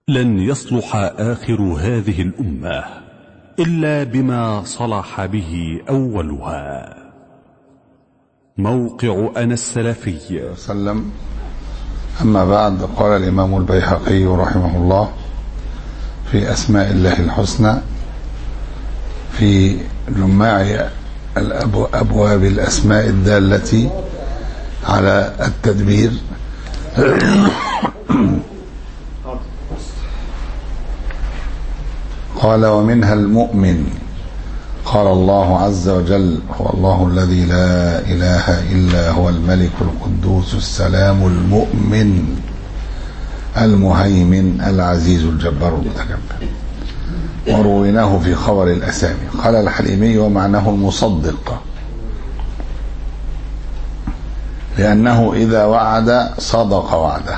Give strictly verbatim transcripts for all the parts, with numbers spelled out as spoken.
لن يصلح آخر هذه الأمة إلا بما صلح به أولها. موقع أنا السلفي وسلم. أما بعد، قال الإمام البيهقي رحمه الله في أسماء الله الحسنى في جماع أبواب الأسماء الدالة على التدبير قال: ومنها المؤمن. قال الله عز وجل: هو الله الذي لا إله إلا هو الملك القدوس السلام المؤمن المهيمن العزيز الجبار المتكبر. ورويناه في خبر الأسامي. قال الحليمي: ومعناه المصدق، لأنه إذا وعد صدق وعده.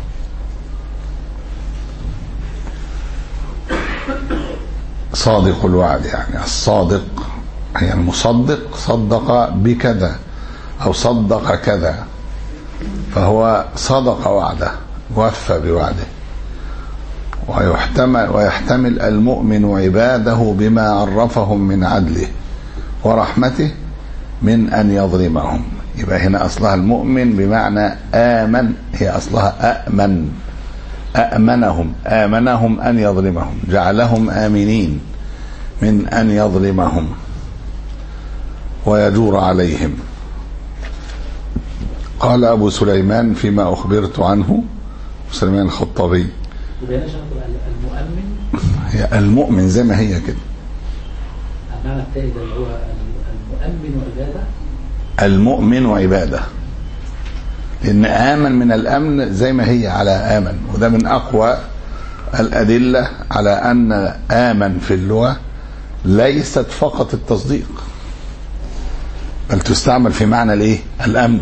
صادق الوعد، يعني الصادق هي يعني المصدق، صدق بكذا أو صدق كذا، فهو صدق وعده، وفى بوعده. ويحتمل, ويحتمل المؤمن عباده بما عرفهم من عدله ورحمته من أن يظلمهم. يبقى هنا أصلها المؤمن بمعنى آمن، هي أصلها أأمن، أأمنهم، آمنهم أن يظلمهم، جعلهم آمنين من أن يظلمهم ويجور عليهم. قال أبو سليمان فيما أخبرت عنه، سليمان الخطابي: المؤمن هي المؤمن زي ما هي كده. المعنى الثاني ده اللي هو المؤمن وعبادة، المؤمن وعبادة، لأن آمن من الأمن زي ما هي على آمن، وده من أقوى الأدلة على أن آمن في اللغة ليست فقط التصديق، بل تستعمل في معنى الايه؟ الأمن.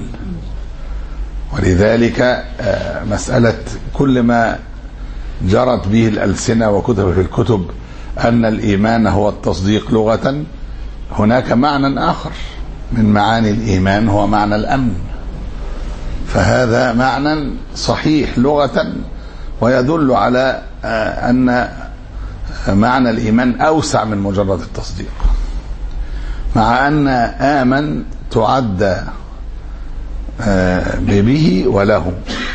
ولذلك مسألة كل ما جرت به الألسنة وكتب في الكتب أن الإيمان هو التصديق لغة، هناك معنى آخر من معاني الإيمان هو معنى الأمن، فهذا معنى صحيح لغة ويدل على أن معنى الإيمان أوسع من مجرد التصديق، مع أن آمن تعد به وله،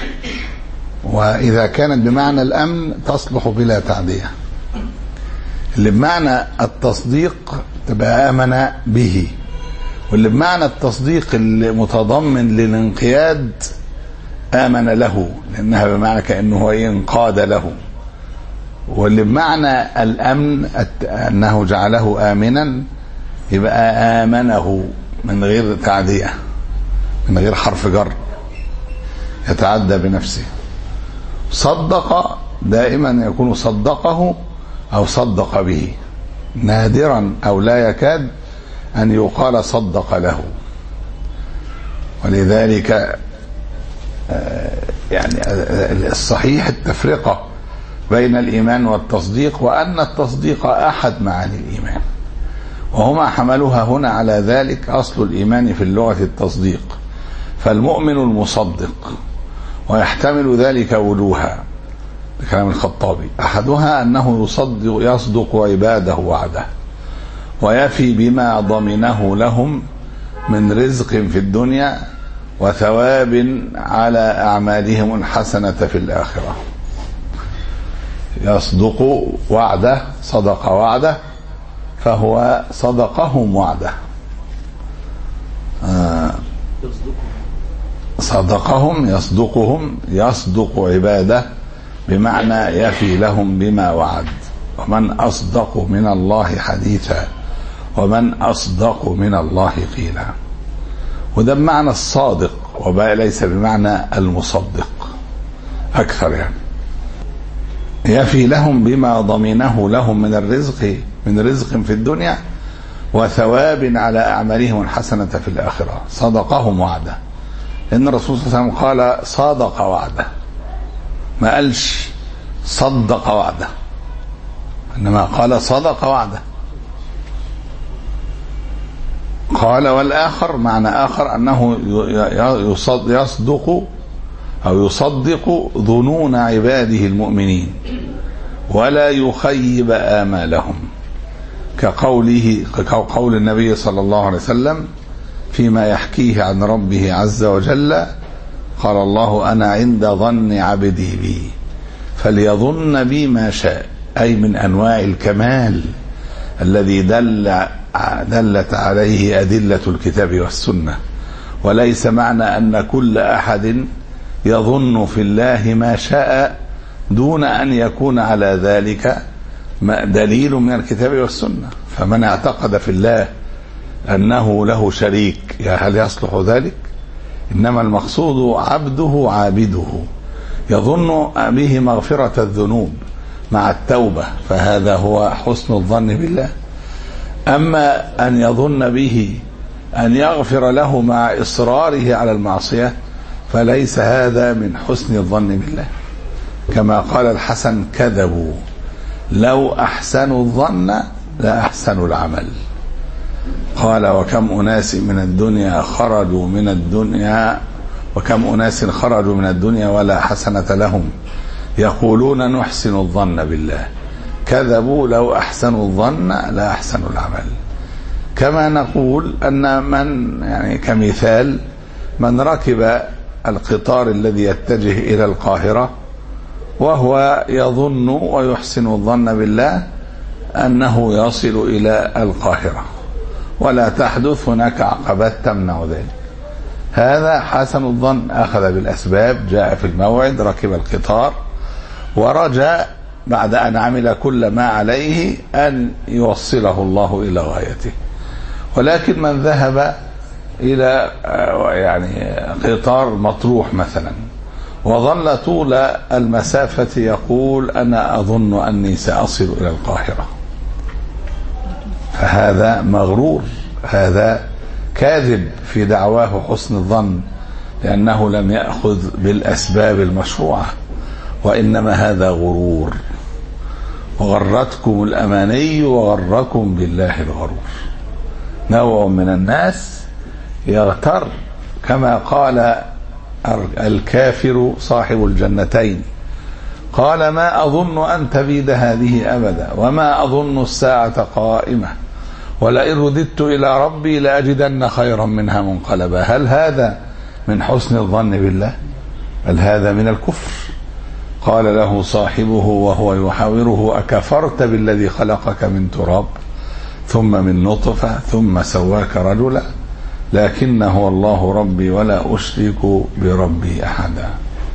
وإذا كانت بمعنى الأمن تصلح بلا تعدية. اللي بمعنى التصديق تبقى آمن به، واللي بمعنى التصديق المتضمن للانقياد آمن له، لأنها بمعنى كأنه ينقاد له. واللي بمعنى الأمن أنه جعله آمنا يبقى آمنه من غير تعدية، من غير حرف جر يتعدى بنفسه. صدق دائما يكون صدقه أو صدق به، نادرا أو لا يكاد أن يقال صدق له. ولذلك يعني الصحيح التفرقة بين الإيمان والتصديق، وأن التصديق أحد معاني الإيمان، وهما حملوها هنا على ذلك. أصل الإيمان في اللغة التصديق، فالمؤمن المصدق، ويحتمل ذلك وجوها بكلام الخطابي. أحدها أنه يصدق, يصدق عباده وعده، ويفي بما ضمنه لهم من رزق في الدنيا وثواب على أعمالهم الحسنة في الآخرة. يصدق وعده، صدق وعده، فهو صدقهم وعده. آه صدقهم، يصدقهم، يصدق عباده بمعنى يفي لهم بما وعد. ومن أصدق من الله حديثا ومن أصدق من الله قيلا. وده بمعنى الصادق، وبقى ليس بمعنى المصدق أكثر. يعني يفي لهم بما ضمنه لهم من الرزق، من رزق في الدنيا وثواب على أعمالهم الحسنة في الآخرة. صدقهم وعده، لأن الرسول صلى الله عليه وسلم قال صدق وعده، ما قالش صدق وعده، إنما قال صدق وعده. قال: والآخر معنى آخر أنه يصدق أو يصدق ظنون عباده المؤمنين ولا يخيب آمالهم، كقوله كقول النبي صلى الله عليه وسلم فيما يحكيه عن ربه عز وجل: قال الله: أنا عند ظن عبدي بي فليظن بي ما شاء، أي من أنواع الكمال الذي دل دلت عليه أدلة الكتاب والسنة. وليس معنى أن كل أحد يظن في الله ما شاء دون أن يكون على ذلك دليل من الكتاب والسنة. فمن اعتقد في الله أنه له شريك، هل يصلح ذلك؟ إنما المقصود عبده عابده يظن به مغفرة الذنوب مع التوبة، فهذا هو حسن الظن بالله. أما أن يظن به أن يغفر له مع إصراره على المعصية فليس هذا من حسن الظن بالله. كما قال الحسن: كذبوا، لو أحسنوا الظن لا أحسنوا العمل. قال: وكم أناس من الدنيا خرجوا من الدنيا وكم أناس خرجوا من الدنيا ولا حسنة لهم يقولون نحسن الظن بالله. كذبوا، لو أحسنوا الظن لا أحسنوا العمل. كما نقول أن من يعني كمثال من ركب القطار الذي يتجه إلى القاهرة وهو يظن ويحسن الظن بالله أنه يصل إلى القاهرة ولا تحدث هناك عقبات تمنع ذلك، هذا حسن الظن، أخذ بالأسباب، جاء في الموعد، ركب القطار ورجاء بعد أن عمل كل ما عليه أن يوصله الله إلى غايته. ولكن من ذهب إلى يعني قطار مطروح مثلا وظل طول المسافة يقول أنا أظن أني سأصل إلى القاهرة، فهذا مغرور، هذا كاذب في دعواه حسن الظن، لأنه لم يأخذ بالأسباب المشروعة، وإنما هذا غرور. وغرتكم الأماني وغركم بالله الغرور. نوع من الناس يغتر، كما قال الكافر صاحب الجنتين: قال ما أظن أن تبيد هذه أبدا وما أظن الساعة قائمة ولئن رددت إلى ربي لأجدن خيرا منها منقلبا. هل هذا من حسن الظن بالله؟ بل هذا من الكفر. قال له صاحبه وهو يحاوره: أكفرت بالذي خلقك من تراب ثم من نطفة ثم سواك رجلا لكن هو الله ربي ولا أشرك بربي أحدا.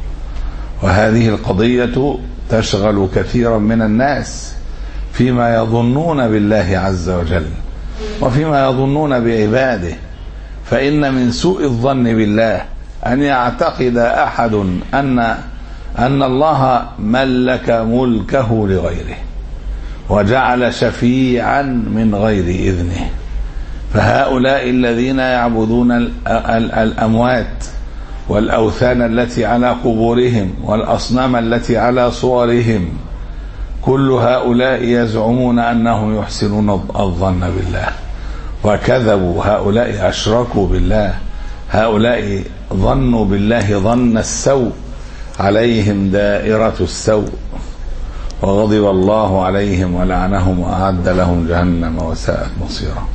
وهذه القضية تشغل كثيرا من الناس فيما يظنون بالله عز وجل وفيما يظنون بعباده. فإن من سوء الظن بالله أن يعتقد أحد أن أن الله ملك ملكه لغيره وجعل شفيعا من غير إذنه. فهؤلاء الذين يعبدون الأموات والأوثان التي على قبورهم والأصنام التي على صورهم، كل هؤلاء يزعمون أنهم يحسنون الظن بالله، وكذبوا. هؤلاء أشركوا بالله، هؤلاء ظنوا بالله ظن السوء، عليهم دائرة السوء، وغضب الله عليهم ولعنهم وأعد لهم جهنم وساءت مصيرا.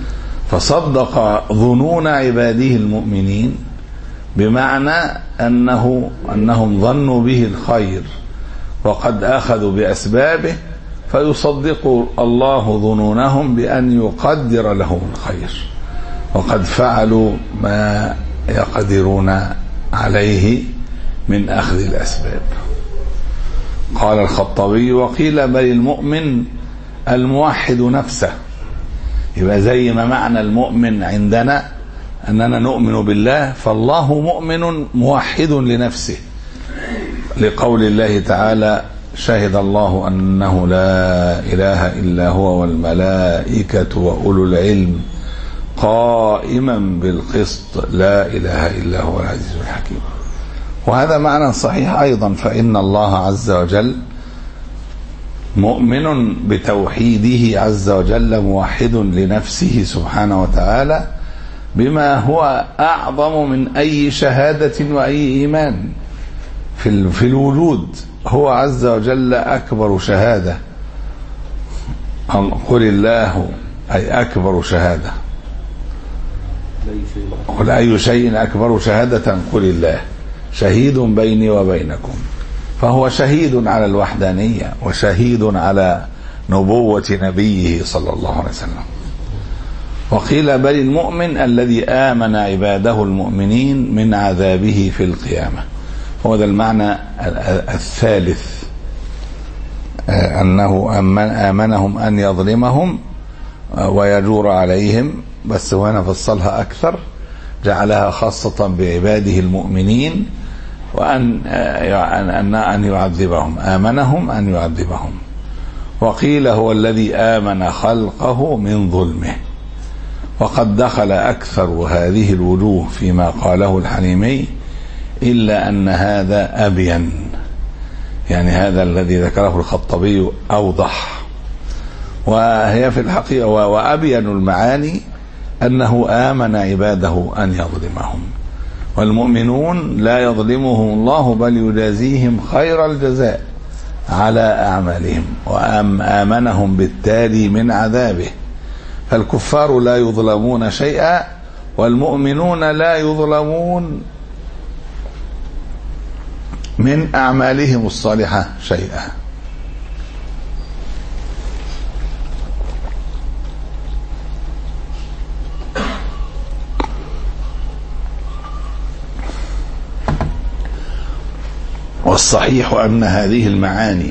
فصدق ظنون عباده المؤمنين بمعنى أنه أنهم ظنوا به الخير وقد أخذوا بأسبابه، فيصدق الله ظنونهم بأن يقدر لهم الخير، وقد فعلوا ما يقدرون عليه من أخذ الأسباب. قال الخطابي: وقيل بل المؤمن الموحد نفسه. يبقى زي ما معنى المؤمن عندنا أننا نؤمن بالله، فالله مؤمن موحد لنفسه، لقول الله تعالى: شهد الله أنه لا إله إلا هو والملائكة وأولو العلم قائما بالقسط لا إله إلا هو العزيز الحكيم. وهذا معنى صحيح أيضا، فإن الله عز وجل مؤمن بتوحيده عز وجل، موحد لنفسه سبحانه وتعالى بما هو أعظم من أي شهادة وأي إيمان في في الوجود. هو عز وجل أكبر شهادة. قل الله أي أكبر شهادة. قل أي شيء أكبر شهادة قل الله شهيد بيني وبينكم. فهو شهيد على الوحدانية وشهيد على نبوة نبيه صلى الله عليه وسلم. وقيل بل المؤمن الذي آمن عباده المؤمنين من عذابه في القيامة. هو ده المعنى الثالث، أنه آمنهم أن يظلمهم ويجور عليهم، بس هنا فصلها أكثر، جعلها خاصة بعباده المؤمنين، وأن أن أن يعذبهم، آمنهم أن يعذبهم. وقيل هو الذي آمن خلقه من ظلمه. وقد دخل أكثر هذه الوجوه فيما قاله الحليمي، إلا أن هذا أبين، يعني هذا الذي ذكره الخطبي أوضح، وهي في الحقيقة وأبين المعاني أنه آمن عباده أن يظلمهم. والمؤمنون لا يظلمهم الله بل يجازيهم خير الجزاء على أعمالهم، وآمنهم بالتالي من عذابه. فالكفار لا يظلمون شيئا، والمؤمنون لا يظلمون من أعمالهم الصالحة شيئا. والصحيح أن هذه المعاني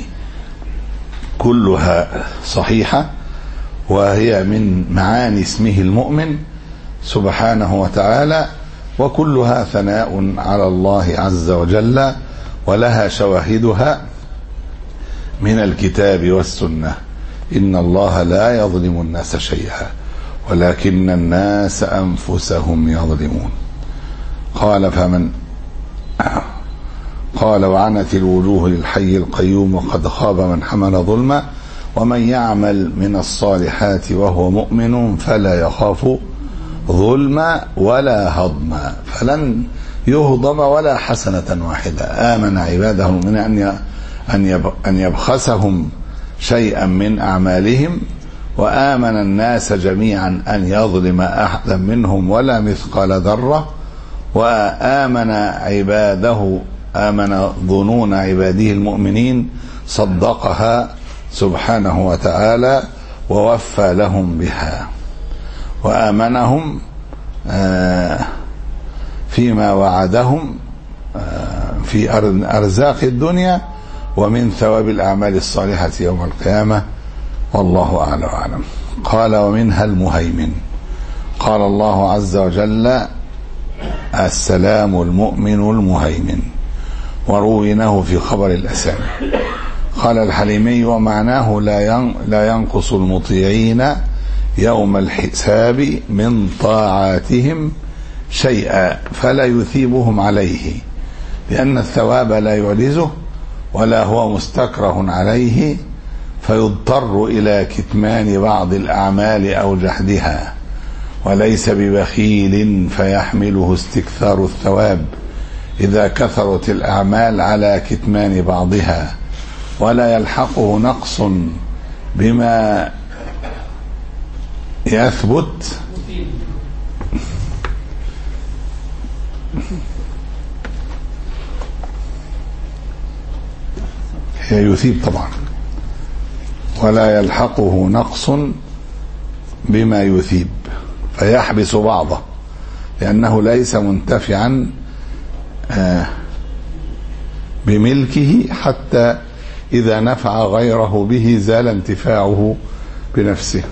كلها صحيحة، وهي من معاني اسمه المؤمن سبحانه وتعالى، وكلها ثناء على الله عز وجل، ولها شواهدها من الكتاب والسنة. إن الله لا يظلم الناس شيئا ولكن الناس أنفسهم يظلمون. قال فمن قال وعنت الوجوه للحي القيوم وقد خاب من حمل ظلما ومن يعمل من الصالحات وهو مؤمن فلا يخاف ظلما ولا هضما. فلن يهضم ولا حسنة واحدة. آمن عباده من أن أن يبخسهم شيئا من أعمالهم، وآمن الناس جميعا أن يظلم أحدا منهم ولا مثقال ذرة، وآمن عباده آمن ظنون عباده المؤمنين صدقها سبحانه وتعالى ووفى لهم بها، وآمنهم فيما وعدهم في أرزاق الدنيا ومن ثواب الأعمال الصالحة يوم القيامة. والله أعلى وأعلم. قال ومنها المهيمن. قال الله عز وجل السلام المؤمن المهيمن، ورويناه في خبر الأسامي. قال الحليمي ومعناه لا ينقص المطيعين يوم الحساب من طاعاتهم شيئا فلا يثيبهم عليه، لأن الثواب لا يعجزه ولا هو مستكره عليه، فيضطر إلى كتمان بعض الأعمال أو جحدها، وليس ببخيل فيحمله استكثار الثواب إذا كثرت الأعمال على كتمان بعضها، ولا يلحقه نقص بما يثبت هي يثيب طبعا، ولا يلحقه نقص بما يثيب فيحبس بعضه، لأنه ليس منتفعا بملكه حتى إذا نفع غيره به زال انتفاعه بنفسه.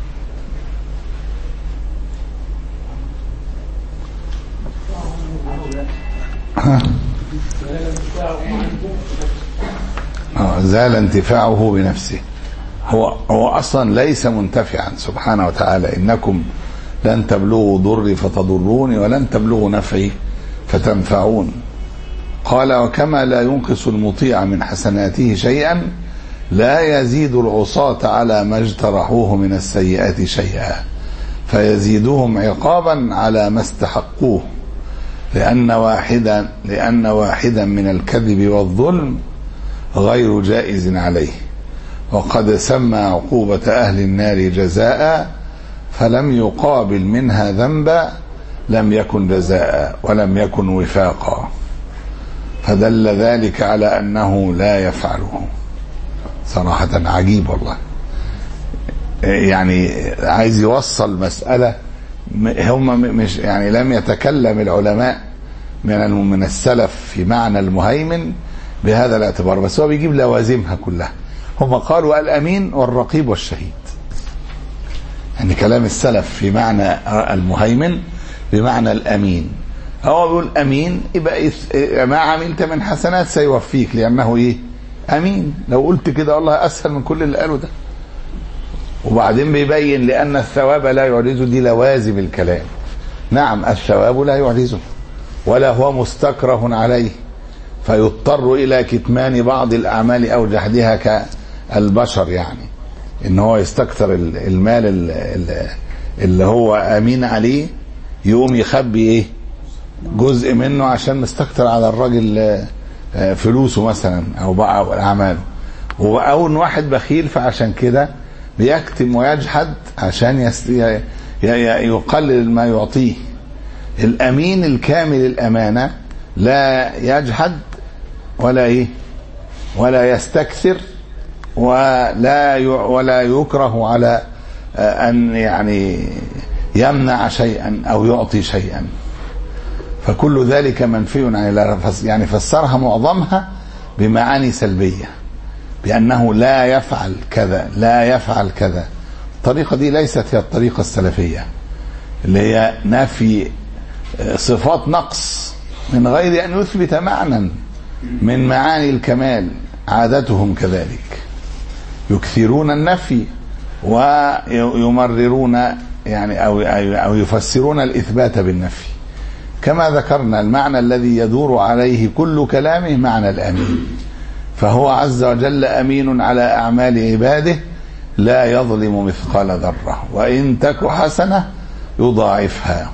زال انتفاعه بنفسه. هو هو اصلا ليس منتفعا سبحانه وتعالى. انكم لن تبلغوا ضري فتضروني ولن تبلغوا نفعي فتنفعون. قال وكما لا ينقص المطيع من حسناته شيئا لا يزيد العصاة على ما اجترحوه من السيئات شيئا، فيزيدهم عقابا على ما استحقوه، لأن واحدا لأن واحدا من الكذب والظلم غير جائز عليه، وقد سمى عقوبة أهل النار جزاء فلم يقابل منها ذنبا لم يكن جزاء ولم يكن وفاقا، فدل ذلك على أنه لا يفعله. صراحة عجيب والله، يعني عايز يوصل مسألة هم مش يعني لم يتكلم العلماء من من السلف في معنى المهيمن بهذا الاعتبار، بس هو بيجيب لوازمها كلها. هم قالوا الأمين والرقيب والشهيد، يعني كلام السلف في معنى المهيمن بمعنى الأمين. هو بيقول أمين يبقى ما عملت من حسنات سيوفيك، لأنه إيه؟ أمين. لو قلت كده والله أسهل من كل اللي قالوا ده. وبعدين بيبين لأن الثواب لا يعجزه، دي لوازم الكلام. نعم الثواب لا يعجزه ولا هو مستكره عليه، فيضطر إلى كتمان بعض الأعمال أو جحدها كالبشر، يعني إن هو يستكثر المال اللي هو أمين عليه يقوم يخبي إيه؟ جزء منه عشان مستكثر على الراجل فلوسه مثلا أو بقى أعماله، أو إن واحد بخيل فعشان كده بيكتم ويجحد عشان يست... يقلل ما يعطيه. الأمين الكامل الأمانة لا يجحد ولا إيه ولا يستكثر ولا ي... ولا يكره على أن يعني يمنع شيئا أو يعطي شيئا، فكل ذلك منفي عن الله. يعني فسرها معظمها بمعاني سلبية، بأنه لا يفعل كذا لا يفعل كذا. الطريقة دي ليست هي الطريقة السلفية اللي هي نفي صفات نقص من غير أن يثبت معنى من معاني الكمال. عادتهم كذلك، يكثرون النفي ويمررون يعني أو أو يفسرون الإثبات بالنفي، كما ذكرنا المعنى الذي يدور عليه كل كلامه معنى الأمين. فهو عز وجل أمين على أعمال عباده لا يظلم مثقال ذرة، وإن تك حسنة يضاعفها.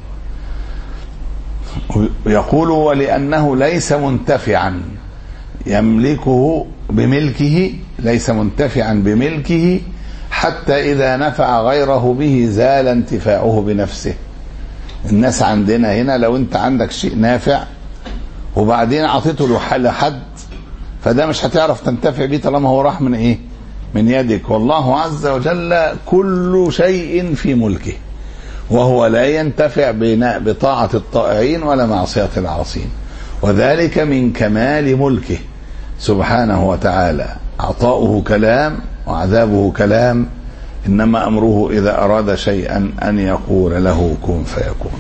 يقول ولأنه ليس منتفعا يملكه بملكه، ليس منتفعا بملكه حتى إذا نفع غيره به زال انتفاعه بنفسه. الناس عندنا هنا لو انت عندك شيء نافع وبعدين عطيته لحد، فده مش هتعرف تنتفع بيه طالما هو راح من ايه؟ من يدك. والله عز وجل كل شيء في ملكه، وهو لا ينتفع بطاعة الطائعين ولا معصية العاصين، وذلك من كمال ملكه سبحانه وتعالى. عطاؤه كلام وعذابه كلام، إنما أمره إذا أراد شيئا أن يقول له كن فيكون.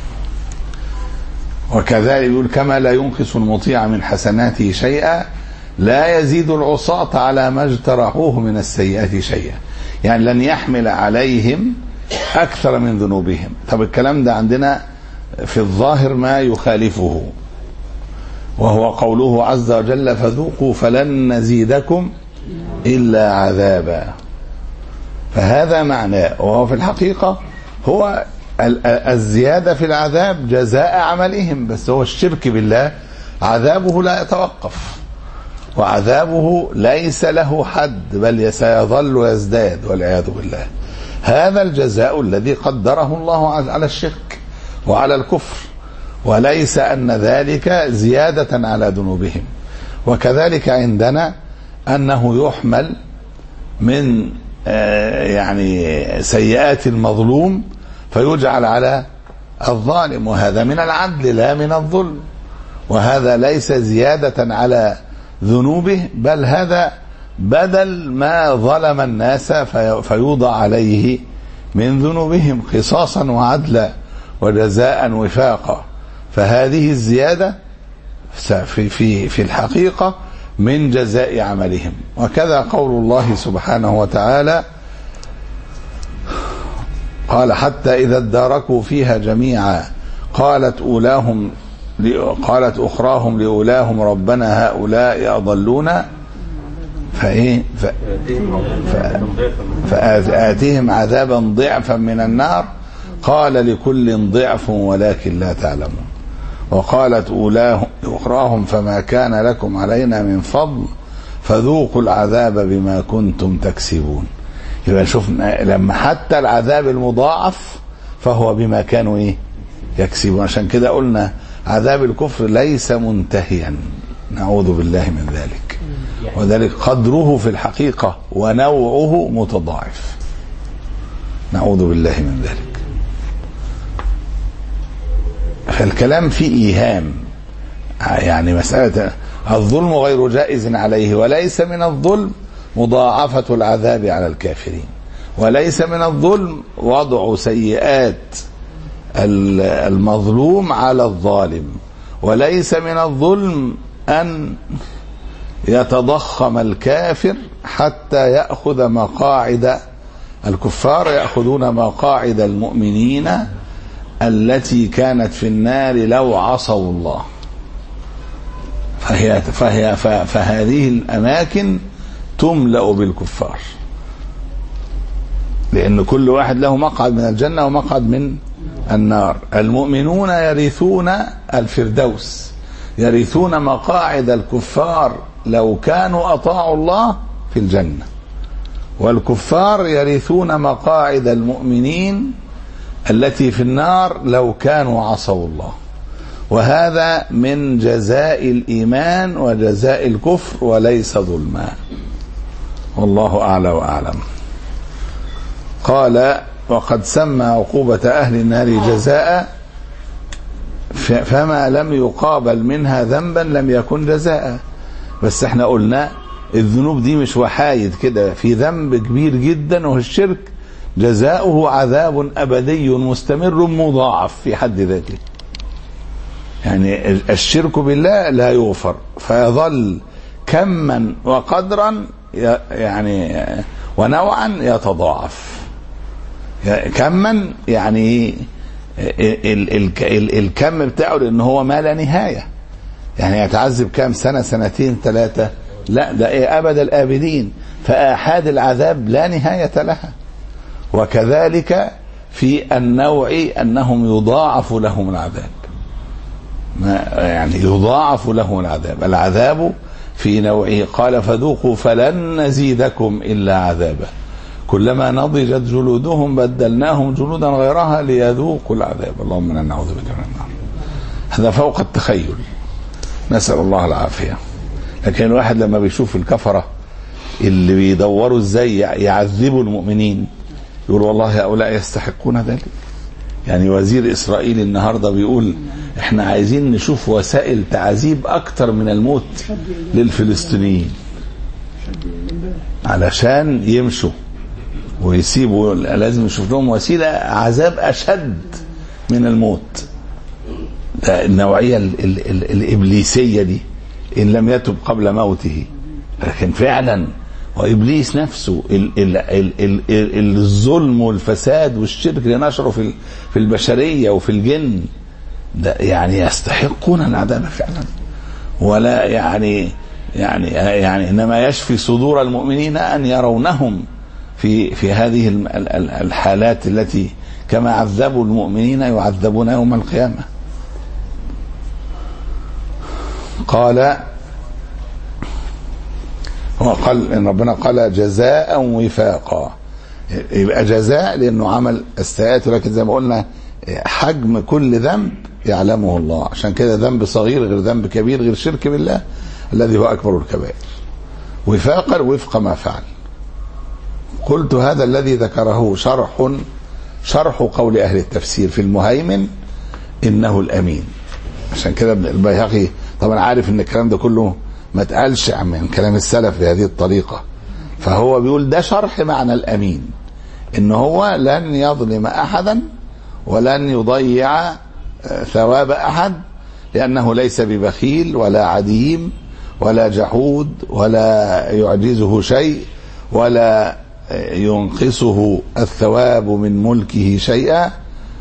وكذلك يقول كما لا ينقص المطيع من حسناته شيئا لا يزيد العصاة على ما اجترحوه من السيئات شيئا، يعني لن يحمل عليهم أكثر من ذنوبهم. طب الكلام ده عندنا في الظاهر ما يخالفه، وهو قوله عز وجل فذوقوا فلن نزيدكم إلا عذابا. فهذا معناه، وهو في الحقيقة هو الزيادة في العذاب جزاء عملهم، بس هو الشرك بالله عذابه لا يتوقف، وعذابه ليس له حد بل سيظل يزداد والعياذ بالله. هذا الجزاء الذي قدره الله على الشرك وعلى الكفر، وليس أن ذلك زيادة على ذنوبهم. وكذلك عندنا أنه يحمل من يعني سيئات المظلوم فيجعل على الظالم، وهذا من العدل لا من الظلم، وهذا ليس زيادة على ذنوبه بل هذا بدل ما ظلم الناس فيوضع عليه من ذنوبهم قصاصا وعدلا وجزاء وفاقا. فهذه الزيادة في في في الحقيقة من جزاء عملهم. وكذا قول الله سبحانه وتعالى قال حتى إذا اداركوا فيها جميعا قالت أولاهم قالت أخراهم لأولاهم ربنا هؤلاء أضلونا فإيه فآتيهم عذابا ضعفا من النار قال لكل ضعف ولكن لا تعلمون. وقالت أولاهم أخراهم فما كان لكم علينا من فضل فذوقوا العذاب بما كنتم تكسبون. يبقى شوفنا لما حتى العذاب المضاعف فهو بما كانوا ايه يكسبون. عشان كده قلنا عذاب الكفر ليس منتهيا، نعوذ بالله من ذلك، وذلك قدره في الحقيقة ونوعه متضاعف، نعوذ بالله من ذلك. فالكلام فيه إيهام، يعني مسألة الظلم غير جائز عليه، وليس من الظلم مضاعفة العذاب على الكافرين، وليس من الظلم وضع سيئات المظلوم على الظالم، وليس من الظلم أن يتضخم الكافر حتى يأخذ مقاعد الكفار، يأخذون مقاعد المؤمنين التي كانت في النار لو عصوا الله. فهي فهي فهذه الأماكن تملأ بالكفار، لأن كل واحد له مقعد من الجنة ومقعد من النار. المؤمنون يرثون الفردوس، يرثون مقاعد الكفار لو كانوا أطاعوا الله في الجنة، والكفار يرثون مقاعد المؤمنين التي في النار لو كانوا عصوا الله. وهذا من جزاء الإيمان وجزاء الكفر وليس ظلما، والله أعلى وأعلم. قال وقد سمى عقوبة أهل النار جزاء، فما لم يقابل منها ذنبا لم يكن جزاء. بس احنا قلنا الذنوب دي مش وحايد كده، في ذنب كبير جدا وهو الشرك جزاؤه عذاب أبدي مستمر مضاعف في حد ذاته. يعني الشرك بالله لا يغفر، فيظل كما وقدرا يعني ونوعا يتضاعف. كما يعني الكم بتاعه لأنه هو ما لا نهاية، يعني يتعذب كام سنة سنتين ثلاثة، لا ده ايه أبد الآبدين. فآحاد العذاب لا نهاية لها. وكذلك في النوع أنهم يضاعف لهم العذاب، ما يعني يضاعف لهم العذاب. العذاب في نوعه، قال فذوقوا فلن نزيدكم إلا عذابا كلما نضجت جلودهم بدلناهم جلودا غيرها ليذوقوا العذاب. اللهم انا نعوذ بك من النار. هذا فوق التخيل، نسأل الله العافية. لكن الواحد لما بيشوف الكفرة اللي بيدوروا ازاي يعذبوا المؤمنين يقول والله هؤلاء يستحقون ذلك. يعني وزير إسرائيل النهاردة بيقول احنا عايزين نشوف وسائل تعذيب أكتر من الموت للفلسطينيين علشان يمشوا ويسيبوا، لازم نشوف لهم وسيلة عذاب أشد من الموت. النوعية ال ال ال الإبليسية دي إن لم يتب قبل موته. لكن فعلا وإبليس نفسه ال ال ال ال ال الظلم والفساد والشرك اللي نشره في في البشرية وفي الجن ده يعني يستحقون العذاب فعلا. ولا يعني يعني يعني إنما يشفي صدور المؤمنين أن يرونهم في في هذه الحالات التي كما عذبوا المؤمنين يعذبون يوم القيامة. قال هو قال ان ربنا قال جزاء وفاقا، يبقى جزاء لانه عمل السيئات، ولكن زي ما قلنا حجم كل ذنب يعلمه الله. عشان كده ذنب صغير غير ذنب كبير غير شرك بالله الذي هو اكبر الكبائر. وفاقا وفق ما فعل. قلت هذا الذي ذكره شرح شرح قول اهل التفسير في المهيمن انه الامين. عشان كده البيهقي طبعا عارف ان الكلام ده كله ما اتقالش من كلام السلف بهذه الطريقة، فهو بيقول ده شرح معنى الأمين، إن هو لن يظلم أحدا ولن يضيع ثواب أحد، لأنه ليس ببخيل ولا عديم ولا جحود ولا يعجزه شيء ولا ينقصه الثواب من ملكه شيئا.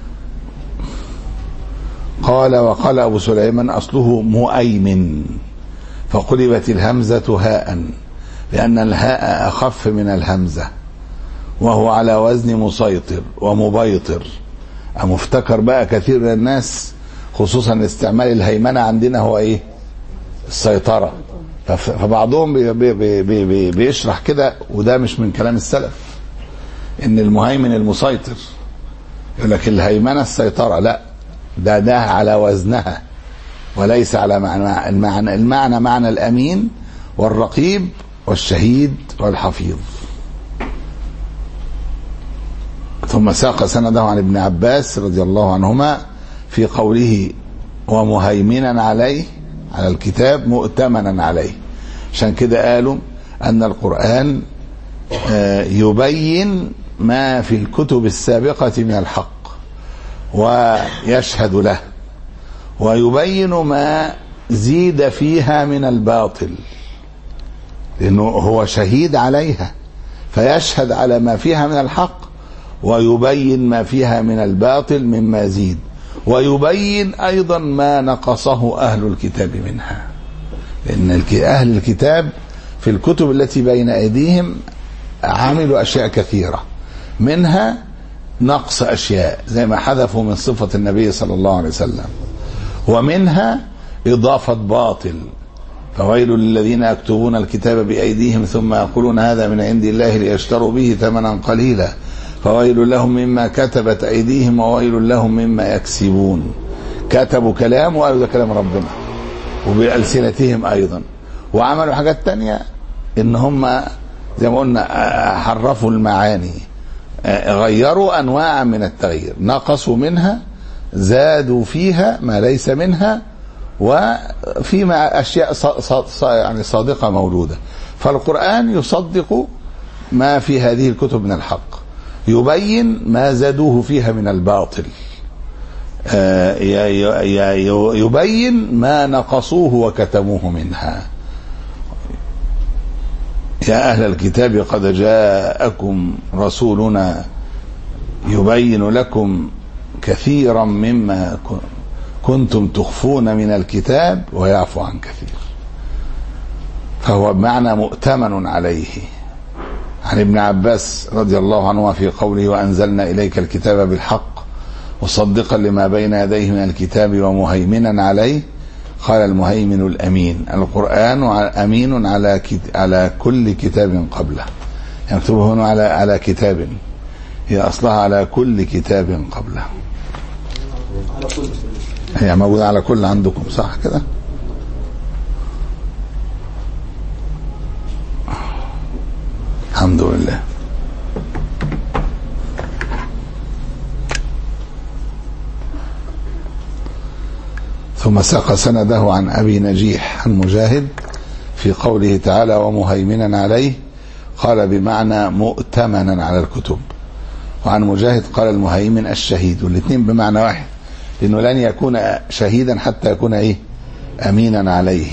قال وقال أبو سليمان أصله مؤيمن فقلبت الهمزة هاء لأن الهاء أخف من الهمزة، وهو على وزن مسيطر ومبيطر. مفتكر بقى كثير من الناس خصوصا استعمال الهيمنة عندنا هو ايه؟ السيطرة. فبعضهم بي بي بي بي بيشرح كده، وده مش من كلام السلف، ان المهيمن المسيطر يقول لك الهيمنة السيطرة، لا، ده ده على وزنها وليس على معنى المعنى المعنى معنى الأمين والرقيب والشهيد والحفيظ. ثم ساق سنده عن ابن عباس رضي الله عنهما في قوله ومهيمنا عليه، على الكتاب مؤتمنا عليه. عشان كده قالوا أن القرآن يبين ما في الكتب السابقة من الحق ويشهد له، ويبين ما زيد فيها من الباطل، لأنه هو شهيد عليها فيشهد على ما فيها من الحق، ويبين ما فيها من الباطل مما زيد، ويبين أيضا ما نقصه أهل الكتاب منها، لأن أهل الكتاب في الكتب التي بين أيديهم عملوا أشياء كثيرة، منها نقص أشياء زي ما حذفوا من صفة النبي صلى الله عليه وسلم، ومنها إضافة باطل، فويل للذين يكتبون الكتاب بأيديهم ثم يقولون هذا من عند الله ليشتروا به ثمنا قليلا فويل لهم مما كتبت أيديهم وويل لهم مما يكسبون. كتبوا كلام وقالوا ده كلام ربنا وبألسنتهم أيضا، وعملوا حاجات تانية إن هم زي ما قلنا حرفوا المعاني، غيروا أنواع من التغيير، نقصوا منها، زادوا فيها ما ليس منها، وفي أشياء يعني صادقة موجودة. فالقرآن يصدق ما في هذه الكتب من الحق، يبين ما زادوه فيها من الباطل، يبين ما نقصوه وكتموه منها. يا أهل الكتاب قد جاءكم رسولنا يبين لكم كثيرا مما كنتم تخفون من الكتاب ويعفو عن كثير، فهو بمعنى مؤتمن عليه. عن ابن عباس رضي الله عنه في قوله وأنزلنا إليك الكتاب بالحق مصدقا لما بين يديه من الكتاب ومهيمنا عليه، قال المهيمن الأمين. القرآن أمين على على كل كتاب قبله، يكتبه هنا على على كتاب، هي أصلها على كل كتاب قبله، هي موجودة على كل عندكم صح كده؟ الحمد لله. ثم ساق سنده عن أبي نجيح عن مجاهد في قوله تعالى ومهيمنا عليه، قال بمعنى مؤتمنا على الكتب. وعن مجاهد قال المهيمن الشهيد، والاثنين بمعنى واحد، لأنه لن يكون شهيدا حتى يكون إيه أمينا عليه،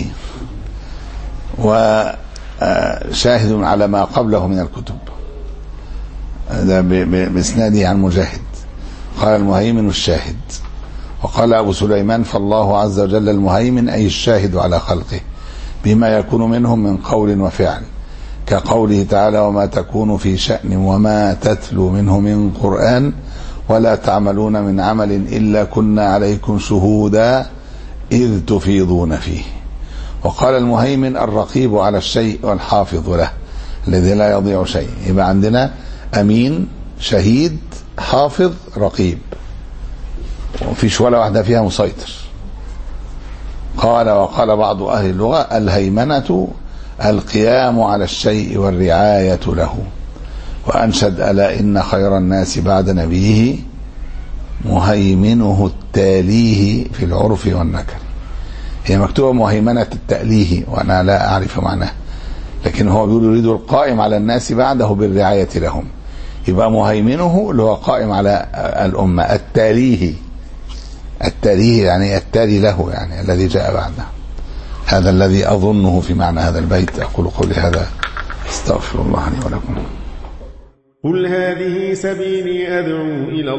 وشاهد على ما قبله من الكتب. هذا بإسناده عن مجاهد. قال المهيمن الشاهد. وقال أبو سليمان فالله عز وجل المهيمن أي الشاهد على خلقه بما يكون منهم من قول وفعل، كقوله تعالى وما تكون في شأن وما تتلو منه من قرآن ولا تعملون من عمل إلا كنا عليكم شهودا إذ تفيضون فيه. وقال المهيمن الرقيب على الشيء والحافظ له الذي لا يضيع شيء. يبقى عندنا أمين، شهيد، حافظ، رقيب، وفيش ولا واحدة فيها مسيطر. قال وقال بعض أهل اللغة الهيمنة القيام على الشيء والرعاية له. وأنشد ألا إن خير الناس بعد نبيه مهيمنه التاليه في العرف والنكر. هي مكتوبة مهيمنة التأليه وأنا لا أعرف معناه، لكن هو بيقول يريد القائم على الناس بعده بالرعاية لهم. يبقى مهيمنه اللي هو قائم على الأمة، التاليه التاليه يعني التالي له، يعني الذي جاء بعده. هذا الذي أظنه في معنى هذا البيت. أقول قولي هذا استغفر الله لي ولكم. قل هذه سبيلي أدعو إلى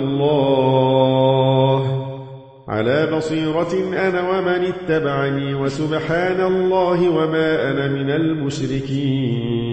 الله على بصيرة أنا ومن اتبعني وسبحان الله وما أنا من المشركين.